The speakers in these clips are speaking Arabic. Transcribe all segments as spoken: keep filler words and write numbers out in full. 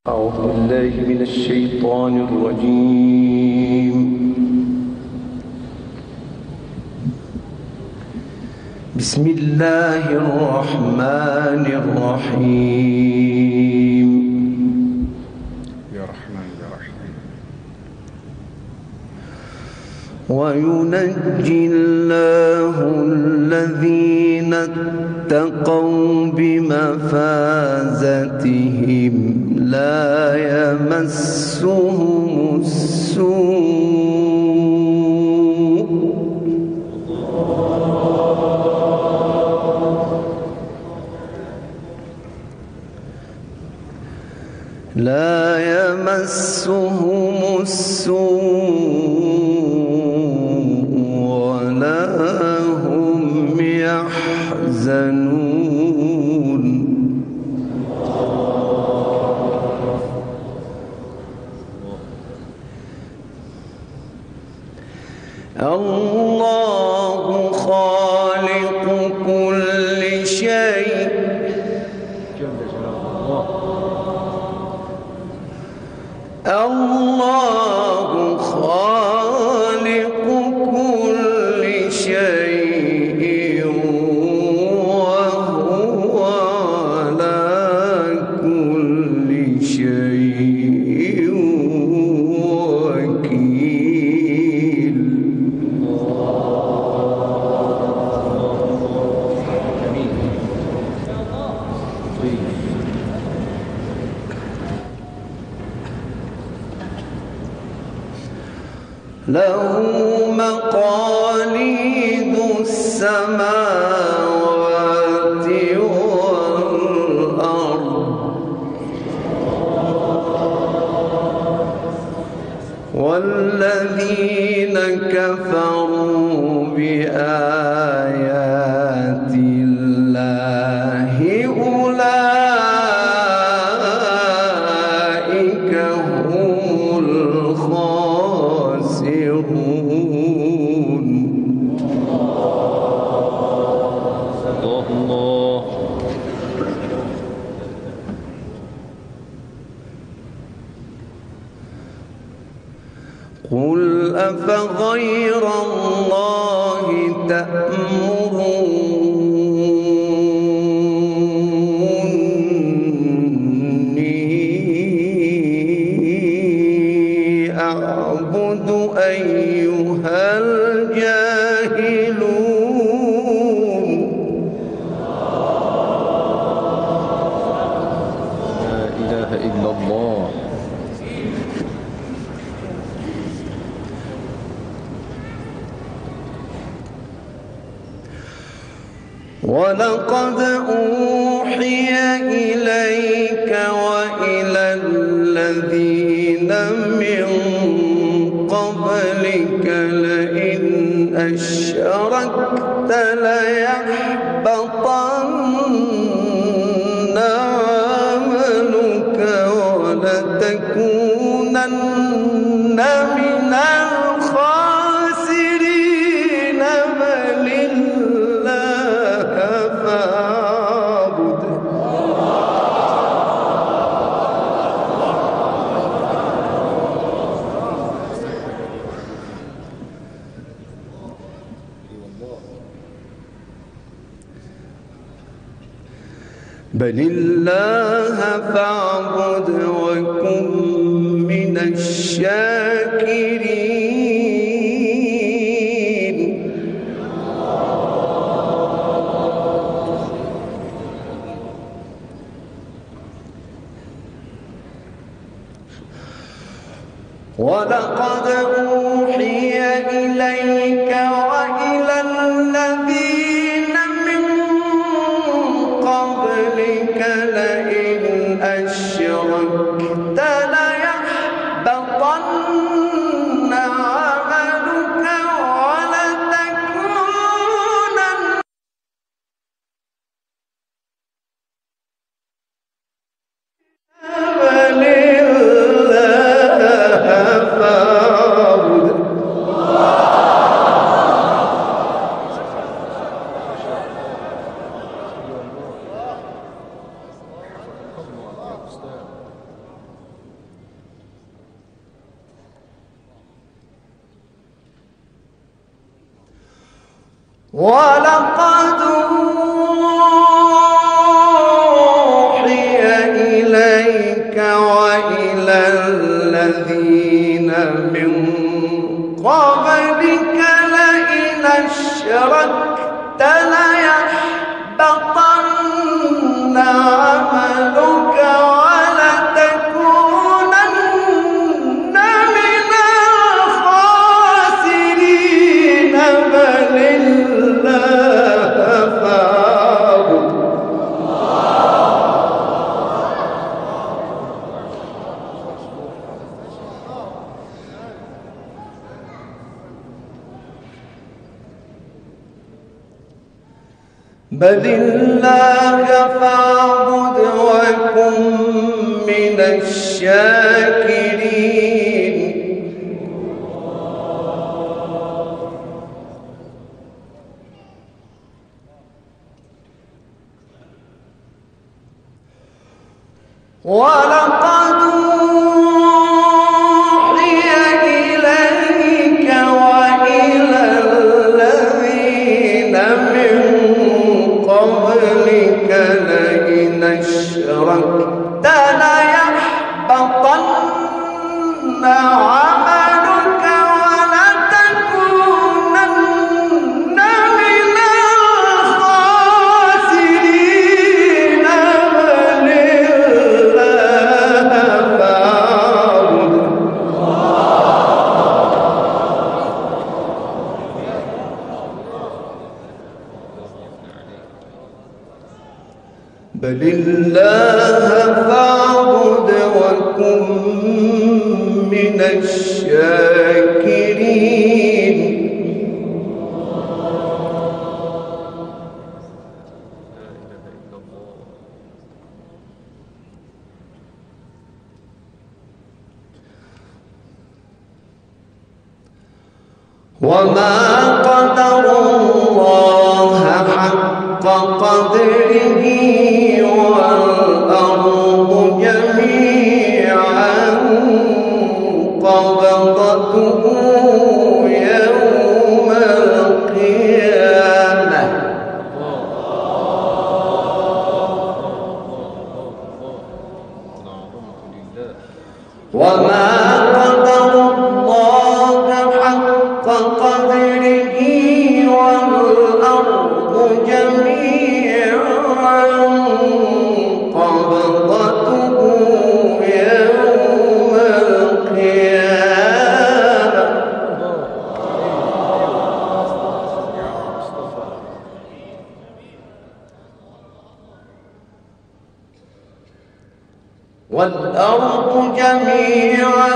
أعوذ بالله من الشيطان الرجيم. بسم الله الرحمن الرحيم. يا رحمن يا رحيم. وينجي الله الذين اتقوا بمفازتهم لا يمسهم السوء لا يمسهم السوء ولا هم يحزنون. الله خالق كل شيء الله خالق كل شيء وهو على كل شيء وكيل. له مقاليد السماوات والأرض والذين كفروا بآيات الله أولئك هم الخاسرون. الله قل أفغير الله تأمروني أعبد أيها الجاهلون. لا إله إلا الله. ولقد أوحي إليك وإلى الذين من قبلك لئن أشركت ليحبطن عملك ولتكونن من الخاسرين. بل الله فاعبد. بل الله فاعبد وكن من الشاكرين. ولقد أوحي إليك وإلى الذين من قبلك لئن أشركت ليحبطن عملك ولتكونن. بل الله فاعبد. ولقد أوحي إليك وإلى الذين من قبلك لئن أشركت ليحبطن عملك ولتكونن من الخاسرين بل الله فاعبد بل الله فاعبد وكن من الشاكرين ولقد أوحي إليك وإلى الذين من قبلك لئن أشركت ليحبطن عملك ولتكونن من الخاسرين بل الله فاعبد بل الله فاعبد وكن من الشاكرين وما قدروا الله حق قدره والأرض جميعا قبضته يوم القيامة وما قدر الله حق قدره والأرض جميعا قبضته يوم القيامة والأرض جميعا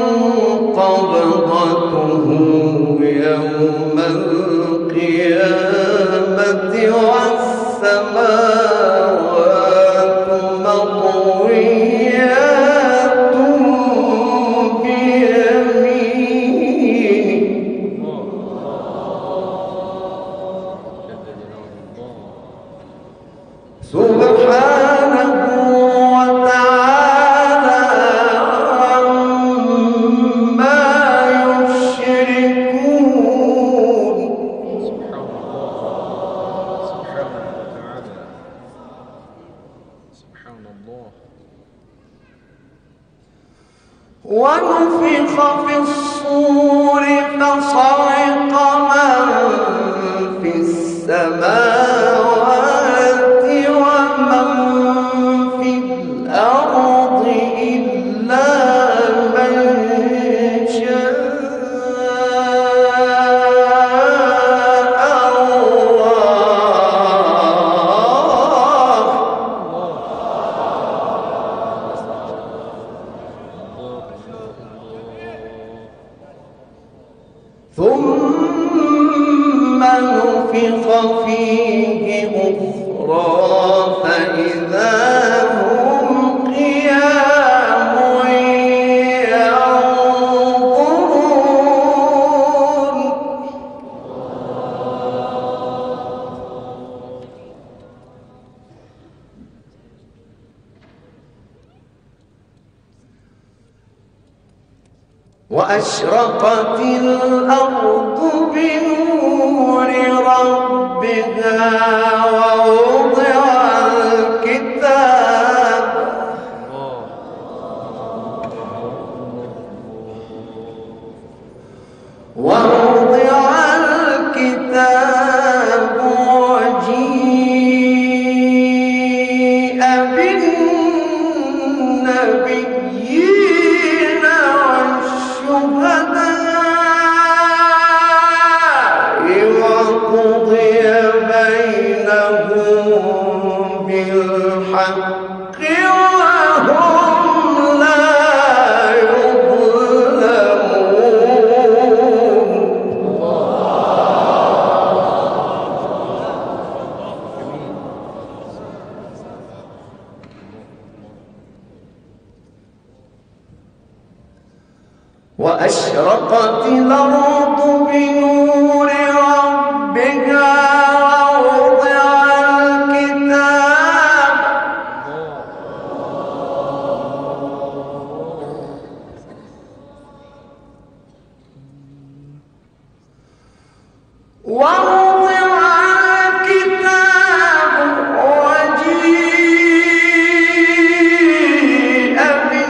قبضته يوم القيامة والسماوات مطويات بيمينه سبحانه وتعالى عما يشركون سبحان الله ونفخ في الصور فصعق من في السماوات ومن في الأرض إلا من شاء ثم نفخ فيه أخرى فإذا هم قيام ينظرون وأشرقت الأرض بنور ربها ووضع الكتاب ووضع الكتاب وجيء بالنبيين والشهداء وقضي بينهم بالحق وهم لا وأشرقت الأرض بنور ربها ووضع الكتاب ووضع الكتاب وجيء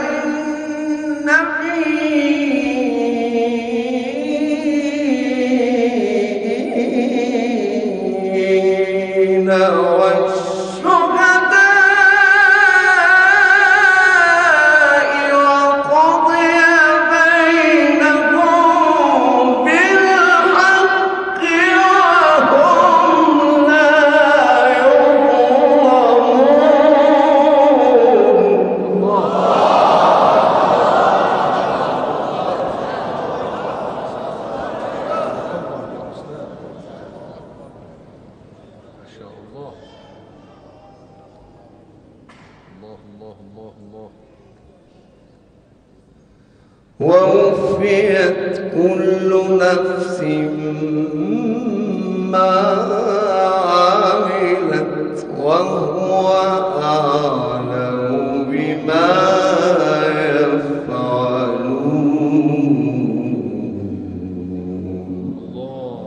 بالنبيين والشهداء وقضي بينهم بالحق وهم لا يظلمون. ما شاء الله. الله الله الله الله. ووفيت كل نفس ما عملت وهو أعلم بما يفعلون. الله.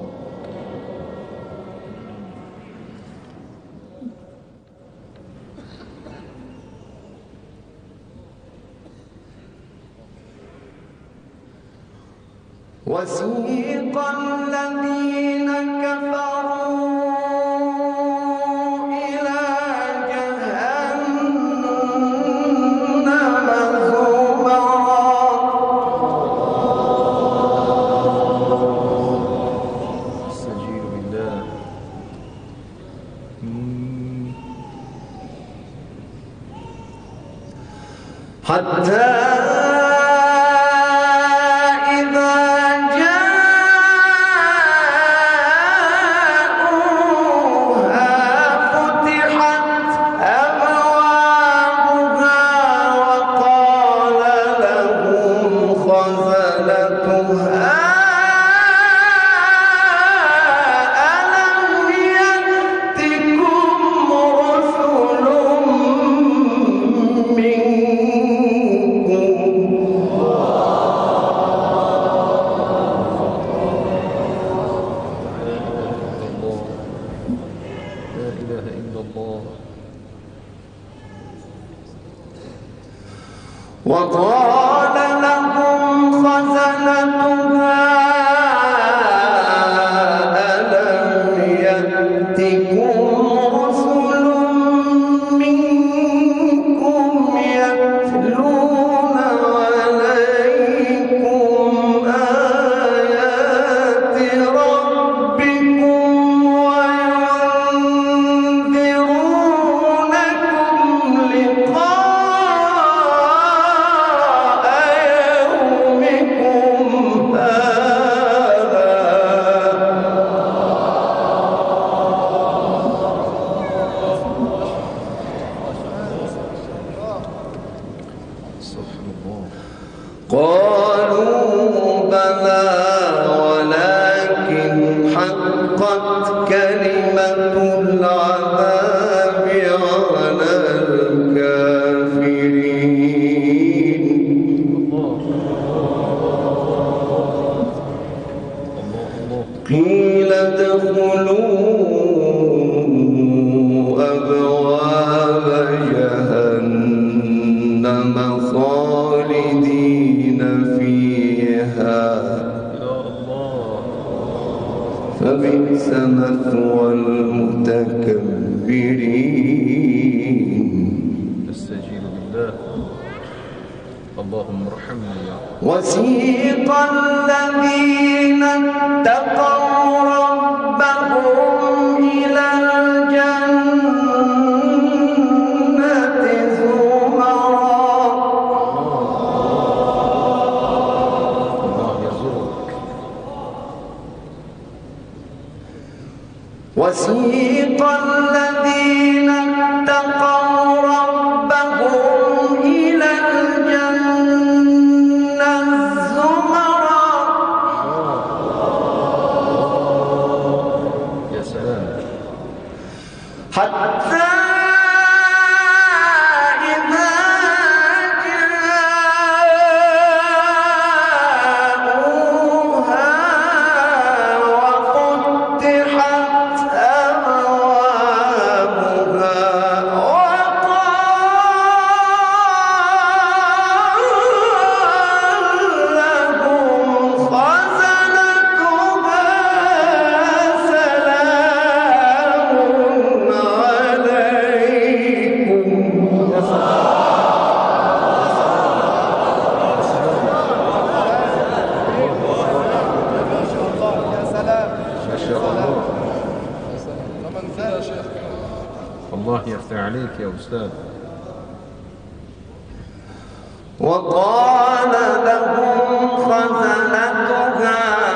وسيق الذين كفروا إلى جهنم زمرا استجير بالله. حتى وقال لهم خزنتها ألم يأتكم رسل منكم يتلون عليكم آيات ربكم وينذرونكم لقاء قالوا بلى ولكن حقت كلمة العذاب على الكافرين. قيل ادخلوا أبواب جهنم خالدين فيها فبئس مثوى المتكبرين. استجيب بالله. اللهم ارحمنا يا رب. وسيق الذين اتقوا ربهم إلى الجنة زمرا. الله يرزقك. وسيق الذين اتقوا ربهم إلى الجنة زمرا يا سلام. حتى إذا جاءوها وفتحت أبوابها وقال لهم خزنتها سلام عليكم. ما شاء الله. الله يفتح عليك يا أستاذ. وقال لهم خزنتها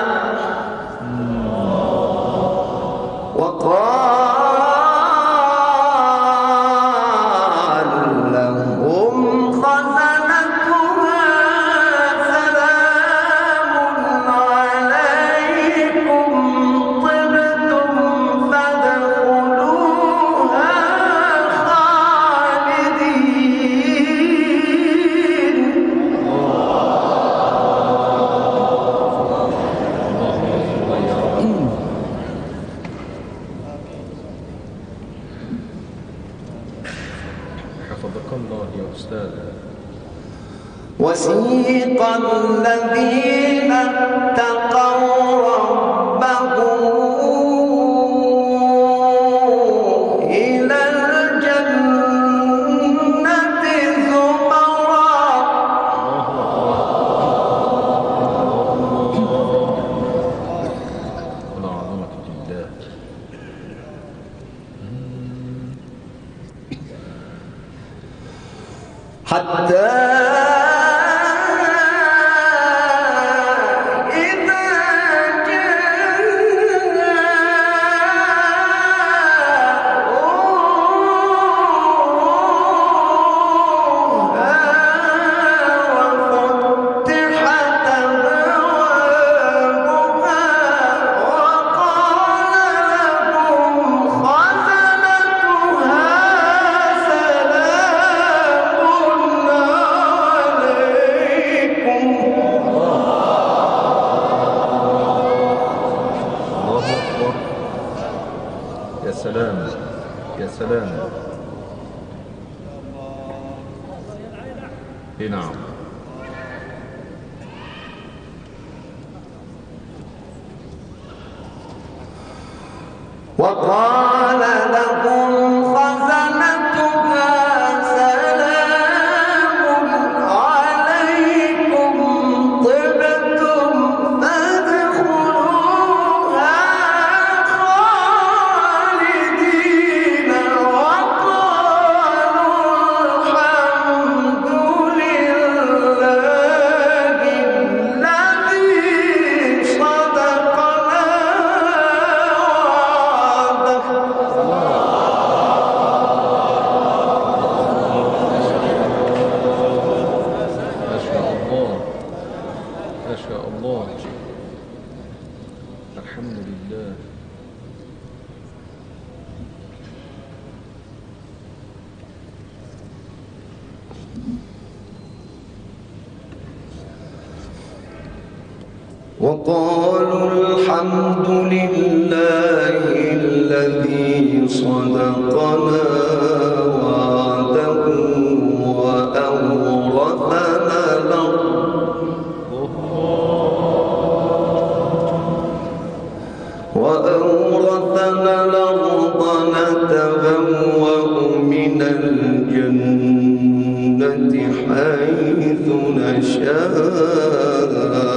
وقال لهم خزنتها سلام عليكم طبتم فادخلوها خالدين. حفظك الله يا أستاذ. وسيق الذين اتقوا ربهم إلى الجنة زمرا والعظمة لله. حتى إذا جاءوها وفتحت أبوابها وقال لهم خزنتها سلام عليكم. الله أكبر. يا سلام يا سلام. إيه نعم. وقال لهم خزنتها سلام عليكم طبتم فادخلوها خالدين وقالوا الحمد لله الذي صدقنا وعده. ما شاء الله ما شاء الله. الحمد لله. وقالوا الحمد الحمد لله الذي صدقنا وعده وأورثنا الأرض وأورثنا الأرض نتبوأ من الجنة حيث نشاء